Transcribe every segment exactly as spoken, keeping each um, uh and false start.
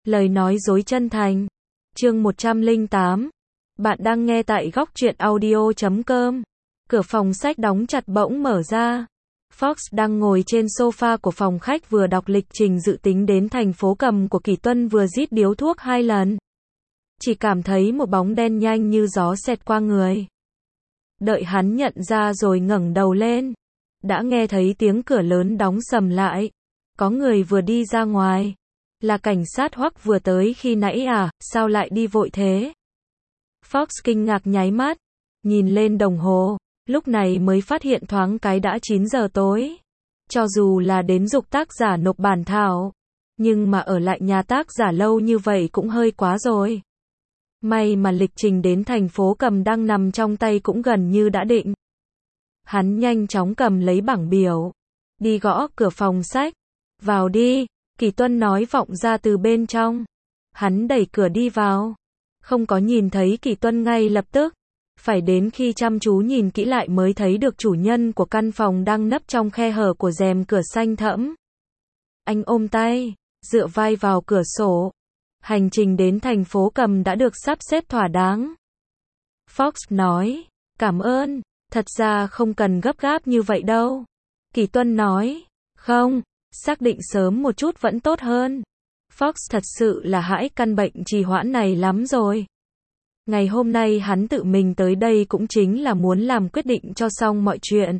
Lời nói dối chân thành. Chương một trăm lẻ tám. Bạn đang nghe tại góc truyện audio chấm com. Cửa phòng sách đóng chặt bỗng mở ra. Fox đang ngồi trên sofa của phòng khách vừa đọc lịch trình dự tính đến thành phố Cầm của Kỷ Tuân vừa rít điếu thuốc hai lần. Chỉ cảm thấy một bóng đen nhanh như gió xẹt qua người. Đợi hắn nhận ra rồi ngẩng đầu lên. Đã nghe thấy tiếng cửa lớn đóng sầm lại. Có người vừa đi ra ngoài. Là cảnh sát Hoắc vừa tới khi nãy à, sao lại đi vội thế? Fox kinh ngạc nháy mắt. Nhìn lên đồng hồ. Lúc này mới phát hiện thoáng cái đã chín giờ tối. Cho dù là đến giục tác giả nộp bản thảo. Nhưng mà ở lại nhà tác giả lâu như vậy cũng hơi quá rồi. May mà lịch trình đến thành phố Cầm đang nằm trong tay cũng gần như đã định. Hắn nhanh chóng cầm lấy bảng biểu. Đi gõ cửa phòng sách. Vào đi, Kỷ Tuân nói vọng ra từ bên trong. Hắn đẩy cửa đi vào. Không có nhìn thấy Kỷ Tuân ngay lập tức. Phải đến khi chăm chú nhìn kỹ lại mới thấy được chủ nhân của căn phòng đang nấp trong khe hở của rèm cửa xanh thẫm. Anh ôm tay, dựa vai vào cửa sổ. Hành trình đến thành phố Cầm đã được sắp xếp thỏa đáng. Fox nói, cảm ơn, thật ra không cần gấp gáp như vậy đâu. Kỷ Tuân nói, không, xác định sớm một chút vẫn tốt hơn. Fox thật sự là hãi căn bệnh trì hoãn này lắm rồi. Ngày hôm nay hắn tự mình tới đây cũng chính là muốn làm quyết định cho xong mọi chuyện.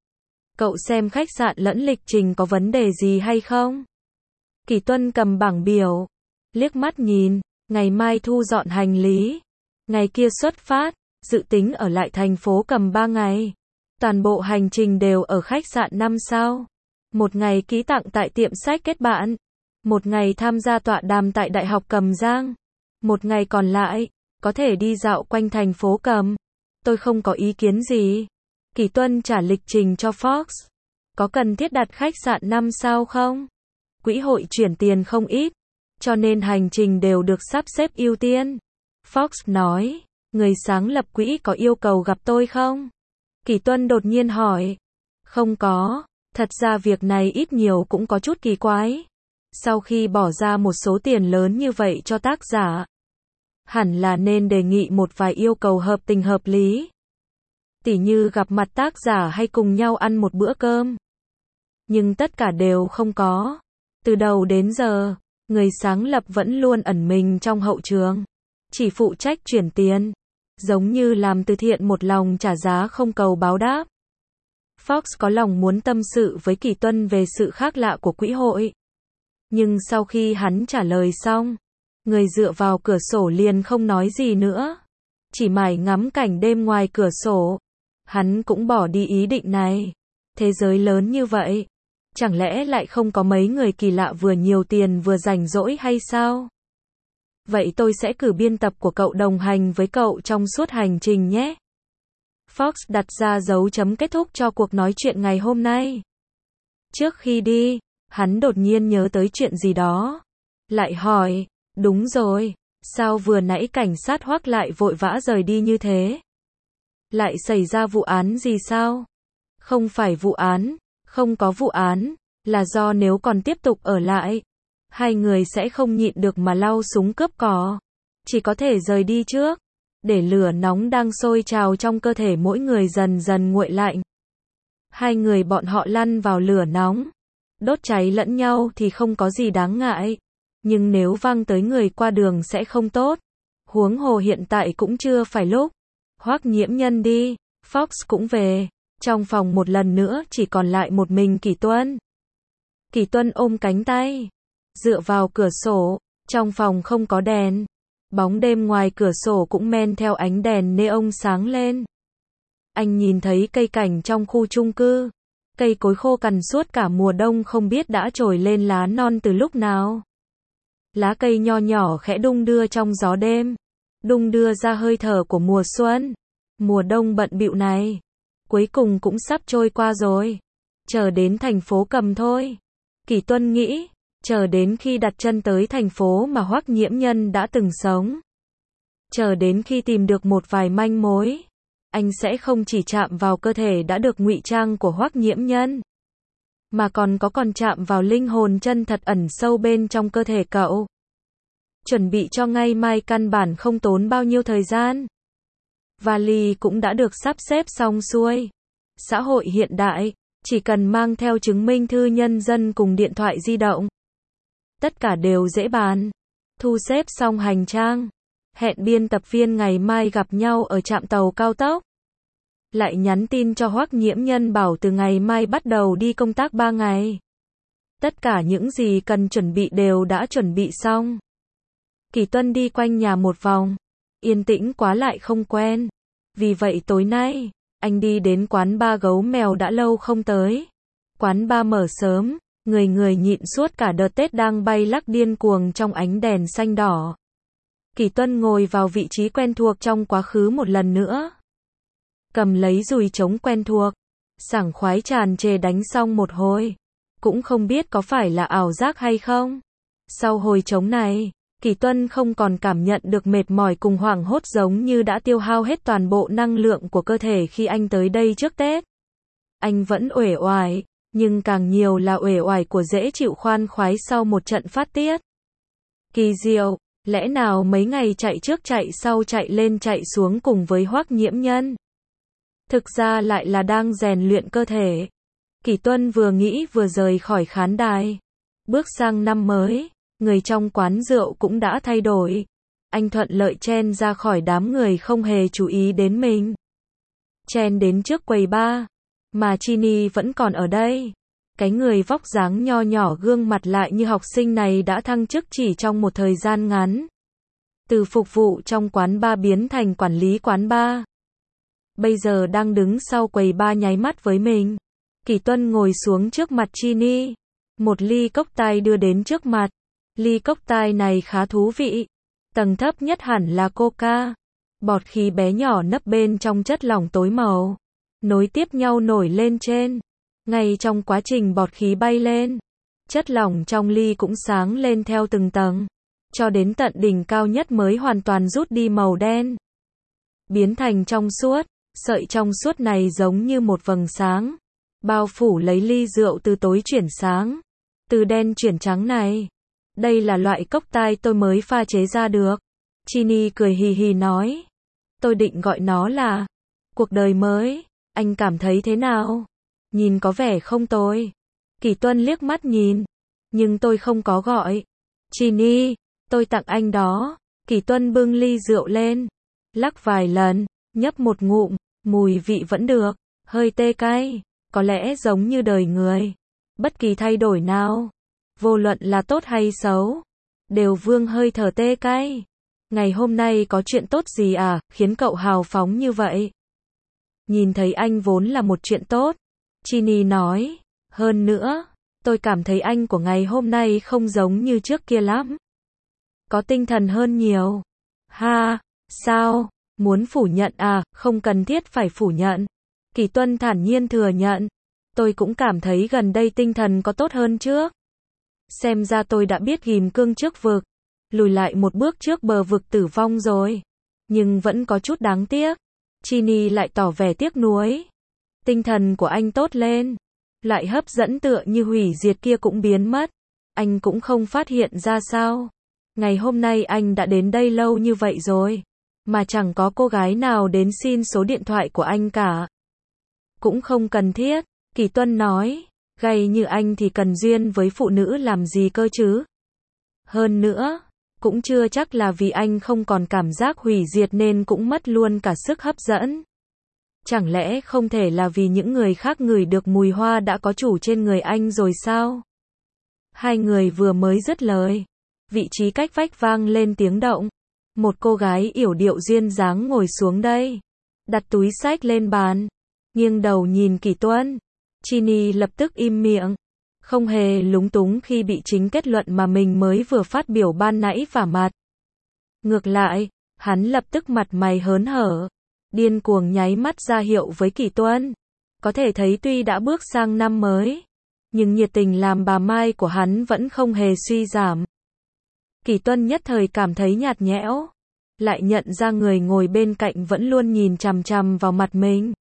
Cậu xem khách sạn lẫn lịch trình có vấn đề gì hay không? Kỷ Tuân cầm bảng biểu, liếc mắt nhìn, ngày mai thu dọn hành lý. Ngày kia xuất phát, dự tính ở lại thành phố Cầm ba ngày. Toàn bộ hành trình đều ở khách sạn năm sao. Một ngày ký tặng tại tiệm sách kết bạn. Một ngày tham gia tọa đàm tại Đại học Cầm Giang. Một ngày còn lại, có thể đi dạo quanh thành phố Cầm. Tôi không có ý kiến gì. Kỷ Tuân trả lịch trình cho Fox. Có cần thiết đặt khách sạn năm sao không? Quỹ hội chuyển tiền không ít, cho nên hành trình đều được sắp xếp ưu tiên. Fox nói, người sáng lập quỹ có yêu cầu gặp tôi không? Kỷ Tuân đột nhiên hỏi. Không có, thật ra việc này ít nhiều cũng có chút kỳ quái. Sau khi bỏ ra một số tiền lớn như vậy cho tác giả, hẳn là nên đề nghị một vài yêu cầu hợp tình hợp lý. Tỉ như gặp mặt tác giả hay cùng nhau ăn một bữa cơm. Nhưng tất cả đều không có. Từ đầu đến giờ, người sáng lập vẫn luôn ẩn mình trong hậu trường. Chỉ phụ trách chuyển tiền. Giống như làm từ thiện một lòng trả giá không cầu báo đáp. Fox có lòng muốn tâm sự với Kỷ Tuân về sự khác lạ của quỹ hội. Nhưng sau khi hắn trả lời xong, người dựa vào cửa sổ liền không nói gì nữa. Chỉ mải ngắm cảnh đêm ngoài cửa sổ. Hắn cũng bỏ đi ý định này. Thế giới lớn như vậy. Chẳng lẽ lại không có mấy người kỳ lạ vừa nhiều tiền vừa rảnh rỗi hay sao? Vậy tôi sẽ cử biên tập của cậu đồng hành với cậu trong suốt hành trình nhé. Fox đặt ra dấu chấm kết thúc cho cuộc nói chuyện ngày hôm nay. Trước khi đi, hắn đột nhiên nhớ tới chuyện gì đó. Lại hỏi, đúng rồi, sao vừa nãy cảnh sát Hoắc lại vội vã rời đi như thế? Lại xảy ra vụ án gì sao? Không phải vụ án, không có vụ án, là do nếu còn tiếp tục ở lại, hai người sẽ không nhịn được mà lau súng cướp cỏ. Chỉ có thể rời đi trước, để lửa nóng đang sôi trào trong cơ thể mỗi người dần dần nguội lạnh. Hai người bọn họ lăn vào lửa nóng, đốt cháy lẫn nhau thì không có gì đáng ngại. Nhưng nếu văng tới người qua đường sẽ không tốt. Huống hồ hiện tại cũng chưa phải lúc. Hoắc Nhiễm Nhân đi, Fox cũng về. Trong phòng một lần nữa chỉ còn lại một mình Kỷ Tuân. Kỷ Tuân ôm cánh tay, dựa vào cửa sổ. Trong phòng không có đèn. Bóng đêm ngoài cửa sổ cũng men theo ánh đèn neon sáng lên. Anh nhìn thấy cây cảnh trong khu chung cư. Cây cối khô cằn suốt cả mùa đông không biết đã trồi lên lá non từ lúc nào. Lá cây nho nhỏ khẽ đung đưa trong gió đêm. Đung đưa ra hơi thở của mùa xuân. Mùa đông bận bịu này cuối cùng cũng sắp trôi qua rồi. Chờ đến thành phố Cầm thôi. Kỷ Tuân nghĩ, chờ đến khi đặt chân tới thành phố mà Hoắc Nhiễm Nhân đã từng sống. Chờ đến khi tìm được một vài manh mối. Anh sẽ không chỉ chạm vào cơ thể đã được ngụy trang của Hoắc Nhiễm Nhân. Mà còn có còn chạm vào linh hồn chân thật ẩn sâu bên trong cơ thể cậu. chuẩn bị cho ngày mai căn bản không tốn bao nhiêu thời gian. Vali cũng đã được sắp xếp xong xuôi. Xã hội hiện đại, chỉ cần mang theo chứng minh thư nhân dân cùng điện thoại di động. Tất cả đều dễ bàn. Thu xếp xong hành trang. Hẹn biên tập viên ngày mai gặp nhau ở trạm tàu cao tốc. Lại nhắn tin cho Hoắc Nhiễm Nhân bảo từ ngày mai bắt đầu đi công tác ba ngày. Tất cả những gì cần chuẩn bị đều đã chuẩn bị xong. Kỳ Tuân đi quanh nhà một vòng. Yên tĩnh quá lại không quen. Vì vậy tối nay, anh đi đến quán ba Gấu Mèo đã lâu không tới. Quán ba mở sớm, người người nhịn suốt cả đợt Tết đang bay lắc điên cuồng trong ánh đèn xanh đỏ. Kỳ Tuân ngồi vào vị trí quen thuộc trong quá khứ một lần nữa. Cầm lấy dùi trống quen thuộc. Sảng khoái tràn trề đánh xong một hồi. Cũng không biết có phải là ảo giác hay không. Sau hồi trống này, Kỳ Tuân không còn cảm nhận được mệt mỏi cùng hoảng hốt giống như đã tiêu hao hết toàn bộ năng lượng của cơ thể khi anh tới đây trước Tết. Anh vẫn uể oải, nhưng càng nhiều là uể oải của dễ chịu khoan khoái sau một trận phát tiết. Kỳ diệu, lẽ nào mấy ngày chạy trước chạy sau chạy lên chạy xuống cùng với Hoắc Nhiễm Nhân. Thực ra lại là đang rèn luyện cơ thể. Kỳ Tuân vừa nghĩ vừa rời khỏi khán đài. Bước sang năm mới, người trong quán rượu cũng đã thay đổi. Anh thuận lợi chen ra khỏi đám người không hề chú ý đến mình. Chen đến trước quầy bar, mà Chini vẫn còn ở đây. Cái người vóc dáng nho nhỏ gương mặt lại như học sinh này đã thăng chức chỉ trong một thời gian ngắn. Từ phục vụ trong quán bar biến thành quản lý quán bar. Bây giờ đang đứng sau quầy bar nháy mắt với mình. Kỳ Tuân ngồi xuống trước mặt Chini. Một ly cốc tai đưa đến trước mặt. Ly cốc tai này khá thú vị. Tầng thấp nhất hẳn là coca. Bọt khí bé nhỏ nấp bên trong chất lỏng tối màu. Nối tiếp nhau nổi lên trên. Ngay trong quá trình bọt khí bay lên, chất lỏng trong ly cũng sáng lên theo từng tầng. Cho đến tận đỉnh cao nhất mới hoàn toàn rút đi màu đen. Biến thành trong suốt. Sợi trong suốt này giống như một vầng sáng. Bao phủ lấy ly rượu từ tối chuyển sáng. Từ đen chuyển trắng này. Đây là loại cốc tai tôi mới pha chế ra được. Chini cười hì hì nói. Tôi định gọi nó là cuộc đời mới. Anh cảm thấy thế nào? Nhìn có vẻ không tồi. Kỳ Tuân liếc mắt nhìn. Nhưng tôi không có gọi. Chini, tôi tặng anh đó. Kỳ Tuân bưng ly rượu lên. Lắc vài lần, nhấp một ngụm. Mùi vị vẫn được. Hơi tê cay. Có lẽ giống như đời người. Bất kỳ thay đổi nào, vô luận là tốt hay xấu, đều vương hơi thở tê cay. Ngày hôm nay có chuyện tốt gì à, khiến cậu hào phóng như vậy? Nhìn thấy anh vốn là một chuyện tốt. Chini nói. Hơn nữa, tôi cảm thấy anh của ngày hôm nay không giống như trước kia lắm. Có tinh thần hơn nhiều. Ha, sao? Muốn phủ nhận à, không cần thiết phải phủ nhận. Kỳ Tuân thản nhiên thừa nhận. Tôi cũng cảm thấy gần đây tinh thần có tốt hơn trước. Xem ra tôi đã biết ghim cương trước vực. Lùi lại một bước trước bờ vực tử vong rồi. Nhưng vẫn có chút đáng tiếc. Chini lại tỏ vẻ tiếc nuối. Tinh thần của anh tốt lên. Lại hấp dẫn tựa như hủy diệt kia cũng biến mất. Anh cũng không phát hiện ra sao. Ngày hôm nay anh đã đến đây lâu như vậy rồi. Mà chẳng có cô gái nào đến xin số điện thoại của anh cả. Cũng không cần thiết. Kỳ Tuân nói. Gay như anh thì cần duyên với phụ nữ làm gì cơ chứ? Hơn nữa, cũng chưa chắc là vì anh không còn cảm giác hủy diệt nên cũng mất luôn cả sức hấp dẫn. Chẳng lẽ không thể là vì những người khác ngửi được mùi hoa đã có chủ trên người anh rồi sao? Hai người vừa mới dứt lời. Vị trí cách vách vang lên tiếng động. Một cô gái yểu điệu duyên dáng ngồi xuống đây. Đặt túi xách lên bàn. Nghiêng đầu nhìn Kỳ Tuân. Chini lập tức im miệng. Không hề lúng túng khi bị chính kết luận mà mình mới vừa phát biểu ban nãy vả mặt. Ngược lại, hắn lập tức mặt mày hớn hở. Điên cuồng nháy mắt ra hiệu với Kỳ Tuân. Có thể thấy tuy đã bước sang năm mới, nhưng nhiệt tình làm bà Mai của hắn vẫn không hề suy giảm. Kỳ Tuân nhất thời cảm thấy nhạt nhẽo. Lại nhận ra người ngồi bên cạnh vẫn luôn nhìn chằm chằm vào mặt mình.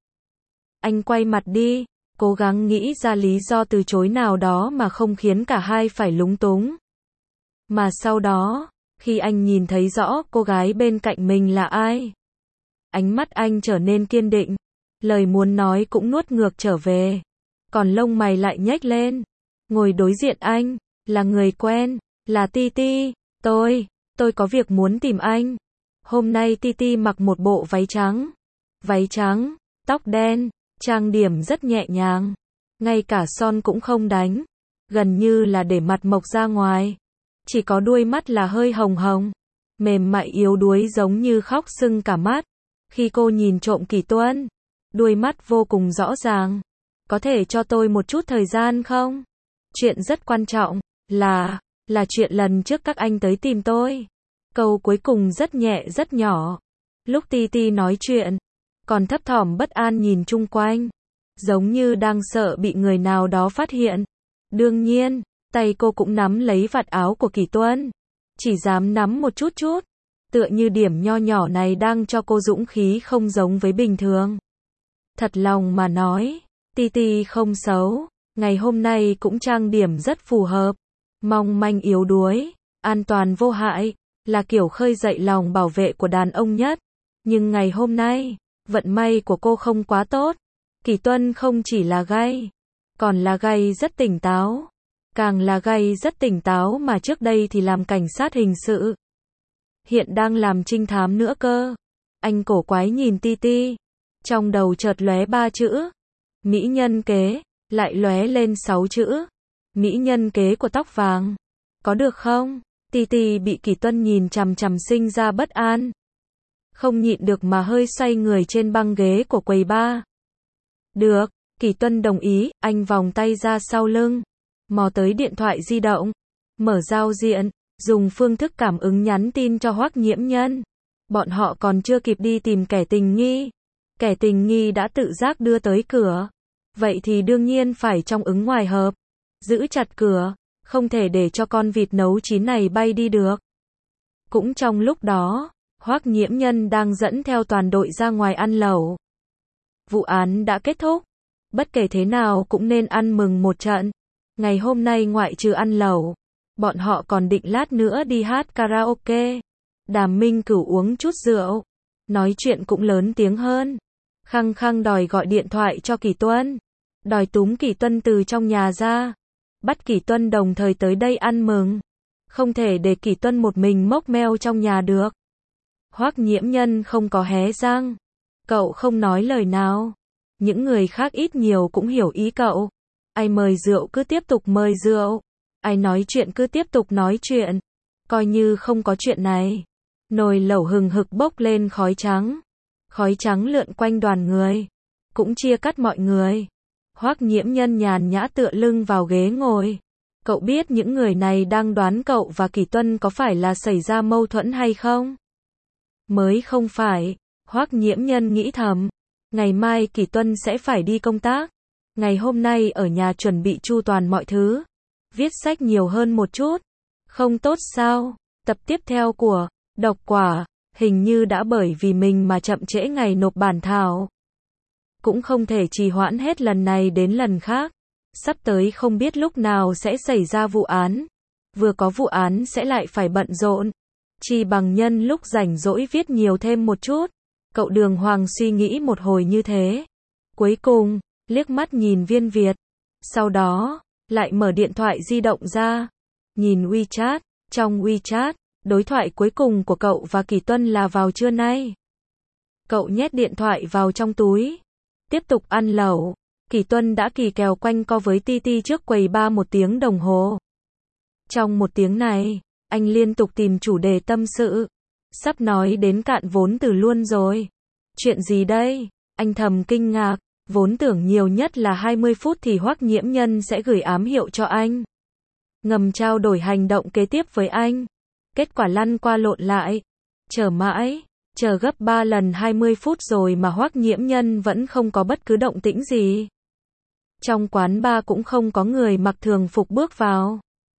Anh quay mặt đi, cố gắng nghĩ ra lý do từ chối nào đó mà không khiến cả hai phải lúng túng. Mà sau đó, Khi anh nhìn thấy rõ cô gái bên cạnh mình là ai, ánh mắt anh trở nên kiên định, lời muốn nói cũng nuốt ngược trở về, còn lông mày lại nhếch lên. Ngồi đối diện anh, là người quen, là Titi, tôi, tôi có việc muốn tìm anh. Hôm nay Titi mặc một bộ váy trắng, váy trắng, tóc đen, trang điểm rất nhẹ nhàng, ngay cả son cũng không đánh, gần như là để mặt mộc ra ngoài. Chỉ có đuôi mắt là hơi hồng hồng, mềm mại yếu đuối giống như khóc sưng cả mắt. Khi cô nhìn trộm Kỷ Tuân, đuôi mắt vô cùng rõ ràng. Có thể cho tôi một chút thời gian không? Chuyện rất quan trọng, là, là chuyện lần trước các anh tới tìm tôi. Câu cuối cùng rất nhẹ rất nhỏ. Lúc Titi nói chuyện, còn thấp thỏm bất an nhìn chung quanh, giống như đang sợ bị người nào đó phát hiện. Đương nhiên, tay cô cũng nắm lấy vạt áo của Kỷ Tuân, chỉ dám nắm một chút chút, tựa như điểm nho nhỏ này đang cho cô dũng khí không giống với bình thường. Thật lòng mà nói, Titi không xấu, ngày hôm nay cũng trang điểm rất phù hợp, mong manh yếu đuối, an toàn vô hại, là kiểu khơi dậy lòng bảo vệ của đàn ông nhất. Nhưng ngày hôm nay, vận may của cô không quá tốt. Kỷ Tuân không chỉ là gay, còn là gay rất tỉnh táo. Càng là gay rất tỉnh táo mà trước đây thì làm cảnh sát hình sự, hiện đang làm trinh thám nữa cơ. Anh cổ quái nhìn Titi, trong đầu chợt lóe ba chữ, mỹ nhân kế, lại lóe lên sáu chữ, mỹ nhân kế của tóc vàng. Có được không? Titi bị Kỷ Tuân nhìn chằm chằm sinh ra bất an, không nhịn được mà hơi xoay người trên băng ghế của quầy bar. Được, Kỷ Tuân đồng ý, anh vòng tay ra sau lưng, mò tới điện thoại di động, mở giao diện, dùng phương thức cảm ứng nhắn tin cho Hoắc Nhiễm Nhân. Bọn họ còn chưa kịp đi tìm kẻ tình nghi, kẻ tình nghi đã tự giác đưa tới cửa. Vậy thì đương nhiên phải trong ứng ngoài hợp, giữ chặt cửa, không thể để cho con vịt nấu chín này bay đi được. Cũng trong lúc đó, Hoắc Nhiễm Nhân đang dẫn theo toàn đội ra ngoài ăn lẩu. Vụ án đã kết thúc, bất kể thế nào cũng nên ăn mừng một trận. Ngày hôm nay ngoại trừ ăn lẩu, bọn họ còn định lát nữa đi hát karaoke. Đàm Minh Cửu uống chút rượu, nói chuyện cũng lớn tiếng hơn, khăng khăng đòi gọi điện thoại cho Kỷ Tuân, đòi túm Kỷ Tuân từ trong nhà ra, bắt Kỷ Tuân đồng thời tới đây ăn mừng. Không thể để Kỷ Tuân một mình mốc meo trong nhà được. Hoắc Nhiễm Nhân không có hé răng, cậu không nói lời nào. Những người khác ít nhiều cũng hiểu ý cậu. Ai mời rượu cứ tiếp tục mời rượu, ai nói chuyện cứ tiếp tục nói chuyện, coi như không có chuyện này. Nồi lẩu hừng hực bốc lên khói trắng, khói trắng lượn quanh đoàn người, cũng chia cắt mọi người. Hoắc Nhiễm Nhân nhàn nhã tựa lưng vào ghế ngồi. Cậu biết những người này đang đoán cậu và Kỷ Tuân có phải là xảy ra mâu thuẫn hay không? Mới không phải, Hoắc Nhiễm Nhân nghĩ thầm. Ngày mai Kỷ Tuân sẽ phải đi công tác. Ngày hôm nay ở nhà chuẩn bị chu toàn mọi thứ. Viết sách nhiều hơn một chút. Không tốt sao? Tập tiếp theo của Độc Quả, hình như đã bởi vì mình mà chậm trễ ngày nộp bản thảo. Cũng không thể trì hoãn hết lần này đến lần khác. Sắp tới không biết lúc nào sẽ xảy ra vụ án. Vừa có vụ án sẽ lại phải bận rộn. Chỉ bằng nhân lúc rảnh rỗi viết nhiều thêm một chút. Cậu Đường Hoàng suy nghĩ một hồi như thế. Cuối cùng, liếc mắt nhìn Viên Việt. Sau đó, lại mở điện thoại di động ra. Nhìn WeChat. Trong WeChat, đối thoại cuối cùng của cậu và Kỷ Tuân là vào trưa nay. Cậu nhét điện thoại vào trong túi. Tiếp tục ăn lẩu. Kỷ Tuân đã kỳ kèo quanh co với Titi trước quầy bar một tiếng đồng hồ. Trong một tiếng này, anh liên tục tìm chủ đề tâm sự. Sắp nói đến cạn vốn từ luôn rồi. Chuyện gì đây? Anh thầm kinh ngạc, vốn tưởng nhiều nhất là hai mươi phút thì Hoắc Nhiễm Nhân sẽ gửi ám hiệu cho anh. Ngầm trao đổi hành động kế tiếp với anh. Kết quả lăn qua lộn lại. Chờ mãi, chờ gấp ba lần hai mươi phút rồi mà Hoắc Nhiễm Nhân vẫn không có bất cứ động tĩnh gì. Trong quán bar cũng không có người mặc thường phục bước vào.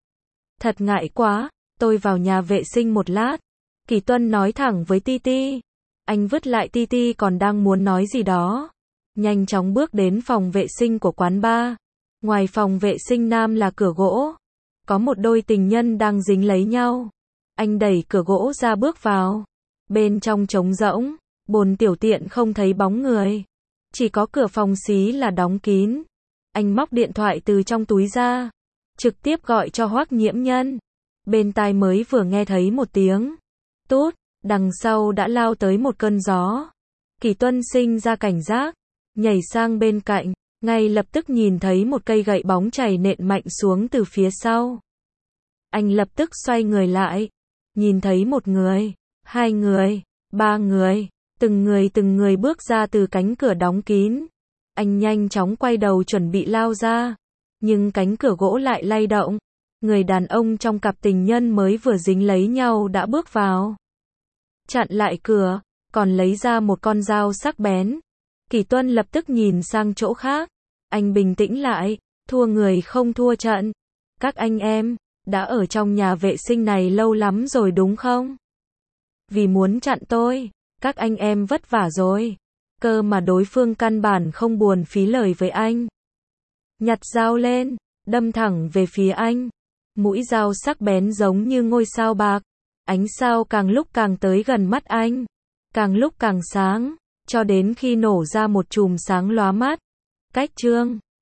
Thật ngại quá, tôi vào nhà vệ sinh một lát. Kỷ Tuân nói thẳng với Titi. Anh vứt lại Titi còn đang muốn nói gì đó. Nhanh chóng bước đến phòng vệ sinh của quán bar. Ngoài phòng vệ sinh nam là cửa gỗ. Có một đôi tình nhân đang dính lấy nhau. Anh đẩy cửa gỗ ra bước vào. Bên trong trống rỗng, bồn tiểu tiện không thấy bóng người. Chỉ có cửa phòng xí là đóng kín. Anh móc điện thoại từ trong túi ra, trực tiếp gọi cho Hoắc Nhiễm Nhân. Bên tai mới vừa nghe thấy một tiếng tút, đằng sau đã lao tới một cơn gió. Kỳ Tuân sinh ra cảnh giác, nhảy sang bên cạnh, ngay lập tức nhìn thấy một cây gậy bóng chảy nện mạnh xuống từ phía sau. Anh lập tức xoay người lại, nhìn thấy một người, hai người, ba người, từng người từng người bước ra từ cánh cửa đóng kín. Anh nhanh chóng quay đầu chuẩn bị lao ra, nhưng cánh cửa gỗ lại lay động. Người đàn ông trong cặp tình nhân mới vừa dính lấy nhau đã bước vào, chặn lại cửa, còn lấy ra một con dao sắc bén. Kỳ Tuân lập tức nhìn sang chỗ khác. Anh bình tĩnh lại, thua người không thua trận. Các anh em đã ở trong nhà vệ sinh này lâu lắm rồi đúng không? Vì muốn chặn tôi, các anh em vất vả rồi. Cơ mà đối phương căn bản không buồn phí lời với anh. Nhặt dao lên, đâm thẳng về phía anh. Mũi dao sắc bén giống như ngôi sao bạc. Ánh sao càng lúc càng tới gần mắt anh, càng lúc càng sáng, cho đến khi nổ ra một chùm sáng lóa mắt. Cách chương